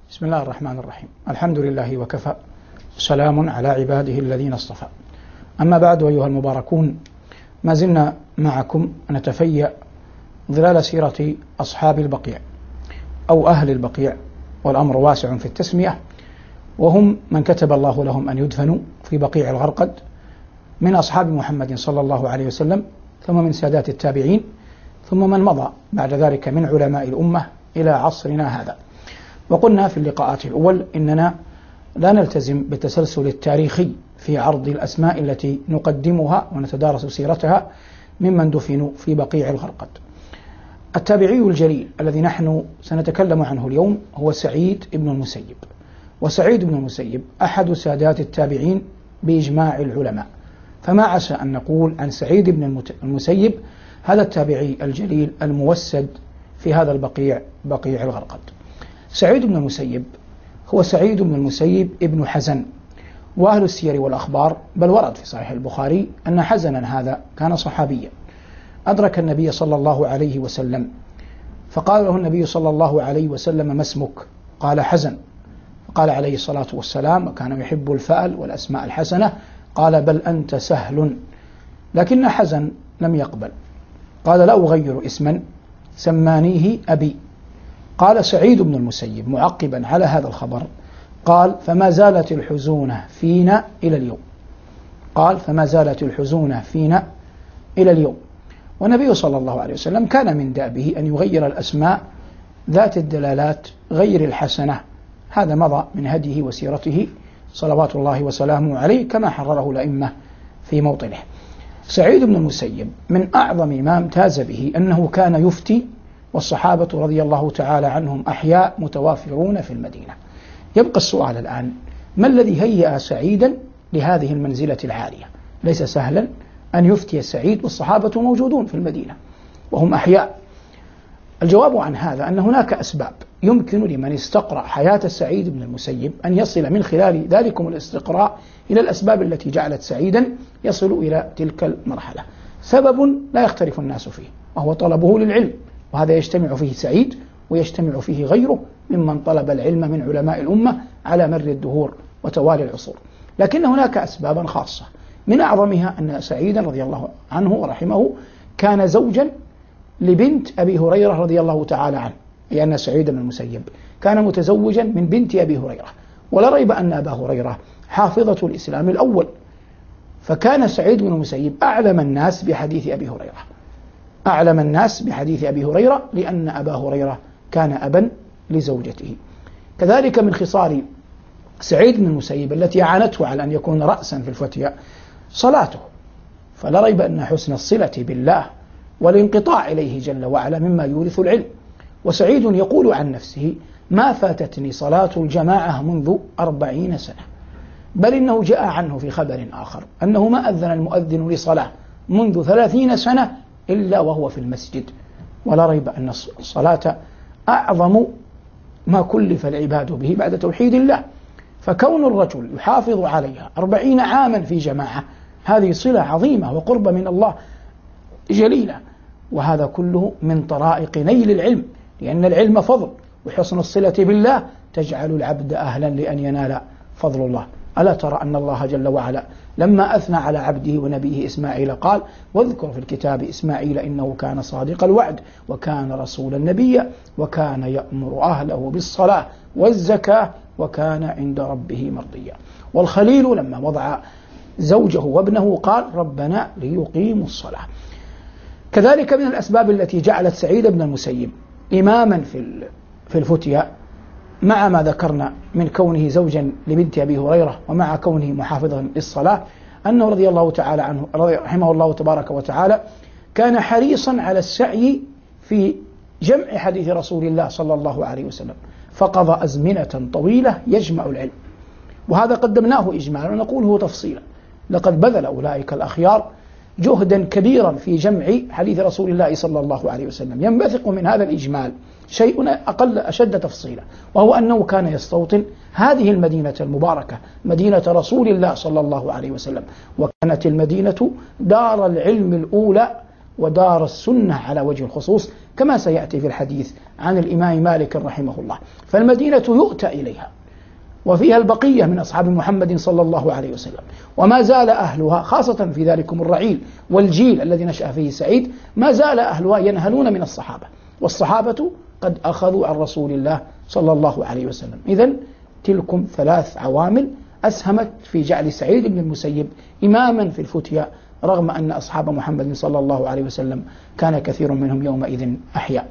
بسم الله الرحمن الرحيم. الحمد لله وكفى، سلام على عباده الذين اصطفى. أما بعد أيها المباركون، ما زلنا معكم نتفيأ ظلال سيرة أصحاب البقيع أو أهل البقيع، والأمر واسع في التسمية، وهم من كتب الله لهم أن يدفنوا في بقيع الغرقد من أصحاب محمد صلى الله عليه وسلم، ثم من سادات التابعين، ثم من مضى بعد ذلك من علماء الأمة إلى عصرنا هذا. وقلنا في اللقاءات الأول إننا لا نلتزم بالتسلسل التاريخي في عرض الأسماء التي نقدمها ونتدارس سيرتها ممن دفنوا في بقيع الغرقد. التابعي الجليل الذي نحن سنتكلم عنه اليوم هو سعيد بن المسيب، وسعيد بن المسيب أحد سادات التابعين بإجماع العلماء، فما عسى أن نقول عن سعيد بن المسيب هذا التابعي الجليل الموسد في هذا البقيع، بقيع الغرقد. سعيد بن المسيب هو سعيد بن المسيب ابن حزن، وأهل السير والأخبار بل ورد في صحيح البخاري أن حزنا هذا كان صحابيا أدرك النبي صلى الله عليه وسلم، فقال له النبي صلى الله عليه وسلم: ما اسمك؟ قال: حزن. فقال عليه الصلاة والسلام، وكان يحب الفأل والأسماء الحسنة، قال: بل أنت سهل. لكن حزن لم يقبل، قال: لا أغير اسما سمانيه أبي. قال سعيد بن المسيب معقبا على هذا الخبر، قال: فما زالت الحزونة فينا إلى اليوم. قال: فما زالت الحزونة فينا إلى اليوم. والنبي صلى الله عليه وسلم كان من دأبه أن يغير الأسماء ذات الدلالات غير الحسنة، هذا مضى من هديه وسيرته صلوات الله وسلامه عليه، كما حرره الأئمة في موطنه. سعيد بن المسيب من أعظم ما امتاز به أنه كان يفتي، والصحابة رضي الله تعالى عنهم أحياء متوافرون في المدينة. يبقى السؤال الآن: ما الذي هيأ سعيدا لهذه المنزلة العالية؟ ليس سهلا أن يفتي سعيد والصحابة موجودون في المدينة وهم أحياء. الجواب عن هذا أن هناك أسباب يمكن لمن استقرأ حياة سعيد بن المسيب أن يصل من خلال ذلكم الاستقراء إلى الأسباب التي جعلت سعيدا يصل إلى تلك المرحلة. سبب لا يختلف الناس فيه، وهو طلبه للعلم، وهذا يجتمع فيه سعيد ويجتمع فيه غيره ممن طلب العلم من علماء الأمة على مر الدهور وتوالي العصور. لكن هناك أسبابا خاصة، من أعظمها أن سعيدا رضي الله عنه ورحمه كان زوجا لبنت أبي هريرة رضي الله تعالى عنه، لأن سعيد بن المسيب كان متزوجا من بنت أبي هريرة، ولا ريب أن أبا هريرة حافظة الإسلام الأول، فكان سعيد بن المسيب أعلم الناس بحديث أبي هريرة، أعلم الناس بحديث أبي هريرة، لأن أبا هريرة كان أبا لزوجته. كذلك من خصال سعيد بن المسيب التي أعانته على أن يكون رأسا في الفتية صلاته، فلا ريب أن حسن الصلة بالله والانقطاع إليه جل وعلا مما يورث العلم. وسعيد يقول عن نفسه: ما فاتتني صلاة الجماعة منذ 40 سنة، بل إنه جاء عنه في خبر آخر أنه ما أذن المؤذن لصلاة منذ 30 سنة إلا وهو في المسجد. ولا ريب أن الصلاة أعظم ما كلف العباد به بعد توحيد الله، فكون الرجل يحافظ عليها 40 عاما في جماعة هذه صلة عظيمة وقرب من الله جليلة، وهذا كله من طرائق نيل العلم، لأن العلم فضل، وحسن الصلة بالله تجعل العبد أهلا لأن ينال فضل الله. ألا ترى أن الله جل وعلا لما أثنى على عبده ونبيه إسماعيل قال: واذكر في الكتاب إسماعيل إنه كان صادق الوعد وكان رسولا نبيا وكان يأمر أهله بالصلاة والزكاة وكان عند ربه مرضيا. والخليل لما وضع زوجه وابنه قال: ربنا ليقيموا الصلاة. كذلك من الأسباب التي جعلت سعيد بن المسيب إماما في الفتيا، مع ما ذكرنا من كونه زوجا لبنت أبي هريرة ومع كونه محافظا للصلاة، أنه رضي الله تعالى عنه رحمه الله تبارك وتعالى كان حريصا على السعي في جمع حديث رسول الله صلى الله عليه وسلم، فقضى أزمنة طويلة يجمع العلم، وهذا قدمناه إجمالا ونقوله تفصيلا. لقد بذل أولئك الأخيار جهدا كبيرا في جمع حديث رسول الله صلى الله عليه وسلم. ينبثق من هذا الإجمال شيء أشد تفصيلا، وهو أنه كان يستوطن هذه المدينة المباركة، مدينة رسول الله صلى الله عليه وسلم، وكانت المدينة دار العلم الأولى ودار السنة على وجه الخصوص، كما سيأتي في الحديث عن الإمام مالك رحمه الله. فالمدينة يؤتى إليها وفيها البقية من أصحاب محمد صلى الله عليه وسلم، وما زال أهلها خاصة في ذلكم الرعيل والجيل الذي نشأ فيه سعيد، ما زال أهلها ينهلون من الصحابة، والصحابة قد أخذوا عن رسول الله صلى الله عليه وسلم. إذن تلكم 3 عوامل أسهمت في جعل سعيد بن المسيب إماما في الفتيا، رغم أن أصحاب محمد صلى الله عليه وسلم كان كثير منهم يومئذ أحياء.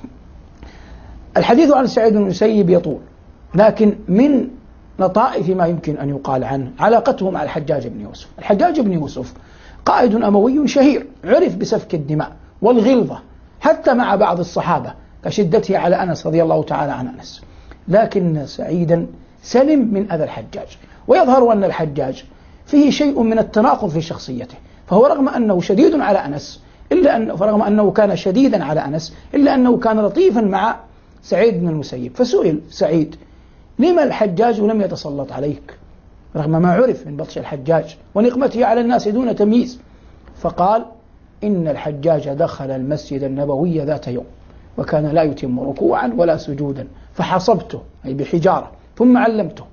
الحديث عن سعيد بن المسيب يطول، لكن من لطائف ما يمكن أن يقال عنه علاقته مع الحجاج بن يوسف. الحجاج بن يوسف قائد أموي شهير، عرف بسفك الدماء والغلظة حتى مع بعض الصحابة كشدته على أنس رضي الله تعالى عن أنس، لكن سعيدا سلم من أذى الحجاج. ويظهر أن الحجاج فيه شيء من التناقض في شخصيته، فهو رغم أنه شديد على أنس رغم أنه كان شديدا على أنس إلا أنه كان لطيفا مع سعيد بن المسيب. فسئل سعيد: لما الحجاج لم يتسلط عليك رغم ما عرف من بطش الحجاج ونقمته على الناس دون تمييز؟ فقال: إن الحجاج دخل المسجد النبوي ذات يوم وكان لا يتم ركوعا ولا سجودا، فحصبته أي بحجارة ثم علمته.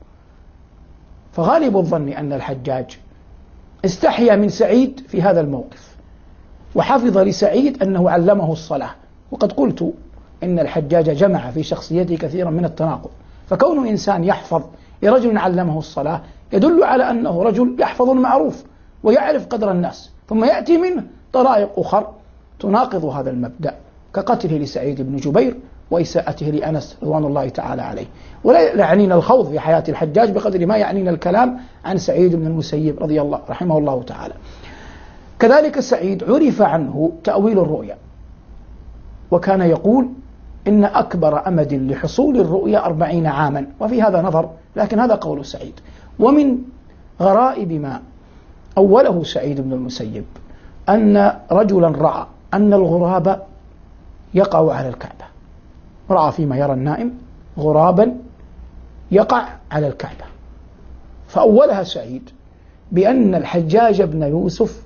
فغالب الظن أن الحجاج استحيا من سعيد في هذا الموقف، وحفظ لسعيد أنه علمه الصلاة. وقد قلت إن الحجاج جمع في شخصيته كثيرا من التناقض، فكون إنسان يحفظ لرجل علمه الصلاة يدل على أنه رجل يحفظ المعروف ويعرف قدر الناس، ثم يأتي منه طرائق أخرى تناقض هذا المبدأ، كقتله لسعيد بن جبير وإساءته لأنس رضوان الله تعالى عليه. ولا يعنينا الخوض في حياة الحجاج بقدر ما يعنينا الكلام عن سعيد بن المسيب رضي الله رحمه الله تعالى. كذلك سعيد عرف عنه تأويل الرؤيا، وكان يقول: إن أكبر أمد لحصول الرؤيا 40 عاما، وفي هذا نظر، لكن هذا قول سعيد. ومن غرائب ما أوله سعيد بن المسيب أن رجلا رأى أن الغراب يقع على الكعبة، رأى فيما يرى النائم غرابا يقع على الكعبة، فأولها سعيد بأن الحجاج بن يوسف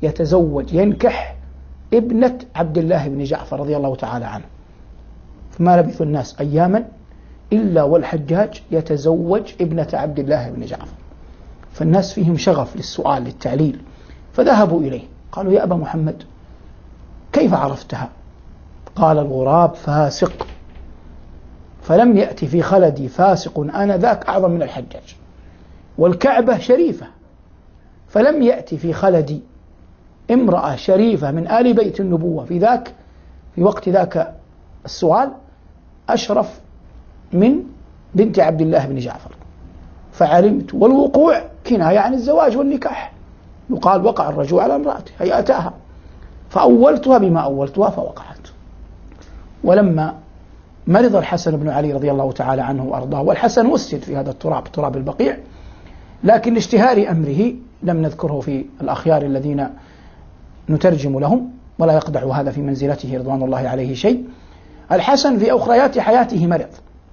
ينكح ابنة عبد الله بن جعفر رضي الله تعالى عنه. فما لبث الناس أياما إلا والحجاج يتزوج ابنة عبد الله بن جعفر، فالناس فيهم شغف للسؤال للتعليل، فذهبوا إليه قالوا: يا أبا محمد كيف عرفتها؟ قال: الغراب فاسق، فلم يأتي في خلدي فاسق آنذاك أعظم من الحجاج، والكعبة شريفة، فلم يأتي في خلدي امرأة شريفة من آل بيت النبوة في وقت ذاك السؤال أشرف من بنت عبد الله بن جعفر. فعلمت، والوقوع كناية عن الزواج والنكاح، يقال وقع الرجل على امرأته هي أتاها، فأولتها بما أولتها فوقعت. ولما مرض الحسن بن علي رضي الله تعالى عنه وأرضاه، والحسن وسد في هذا التراب، تراب البقيع، لكن لاشتهار أمره لم نذكره في الأخيار الذين نترجم لهم، ولا يقدح هذا في منزلته رضوان الله عليه شيء. الحسن في أخريات حياته مرض،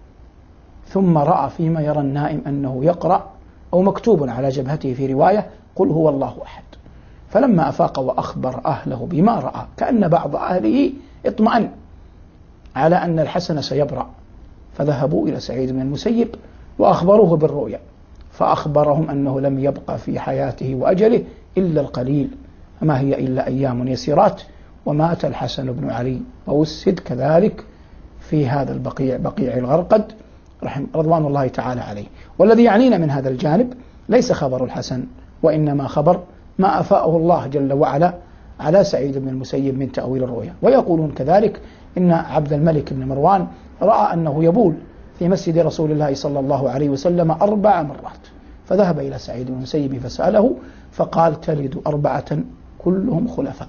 ثم رأى فيما يرى النائم أنه يقرأ أو مكتوب على جبهته في رواية: قل هو الله أحد. فلما أفاق وأخبر أهله بما رأى، كأن بعض أهله اطمأن على أن الحسن سيبرأ، فذهبوا إلى سعيد بن المسيب وأخبروه بالرؤيا، فأخبرهم أنه لم يبقى في حياته وأجله إلا القليل، فما هي إلا أيام يسيرات، ومات الحسن بن علي ووسد كذلك في هذا البقيع، بقيع الغرقد رضوان الله تعالى عليه. والذي يعنينا من هذا الجانب ليس خبر الحسن، وإنما خبر ما أفاءه الله جل وعلا على سعيد بن المسيب من تأويل الرؤيا. ويقولون كذلك إن عبد الملك بن مروان رأى أنه يبول في مسجد رسول الله صلى الله عليه وسلم 4 مرات، فذهب إلى سعيد بن المسيب فسأله فقال: تلد 4 كلهم خلفاء.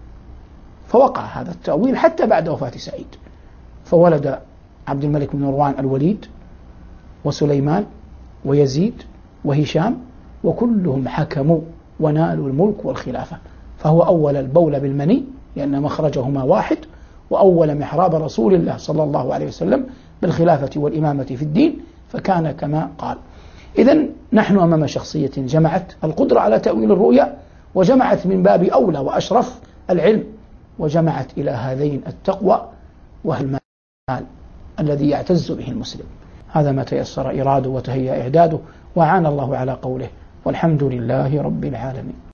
فوقع هذا التأويل حتى بعد وفاة سعيد، فولد عبد الملك بن مروان الوليد وسليمان ويزيد وهشام، وكلهم حكموا ونالوا الملك والخلافة. فهو أول البول بالمني لأن مخرجهما واحد، وأول محراب رسول الله صلى الله عليه وسلم بالخلافة والإمامة في الدين، فكان كما قال. إذن نحن أمام شخصية جمعت القدرة على تأويل الرؤيا، وجمعت من باب أولى وأشرف العلم وجمعت إلى هذين التقوى والمال الذي يعتز به المسلم. هذا ما تيسر إراده وتهيأ إعداده، وعان الله على قوله، والحمد لله رب العالمين.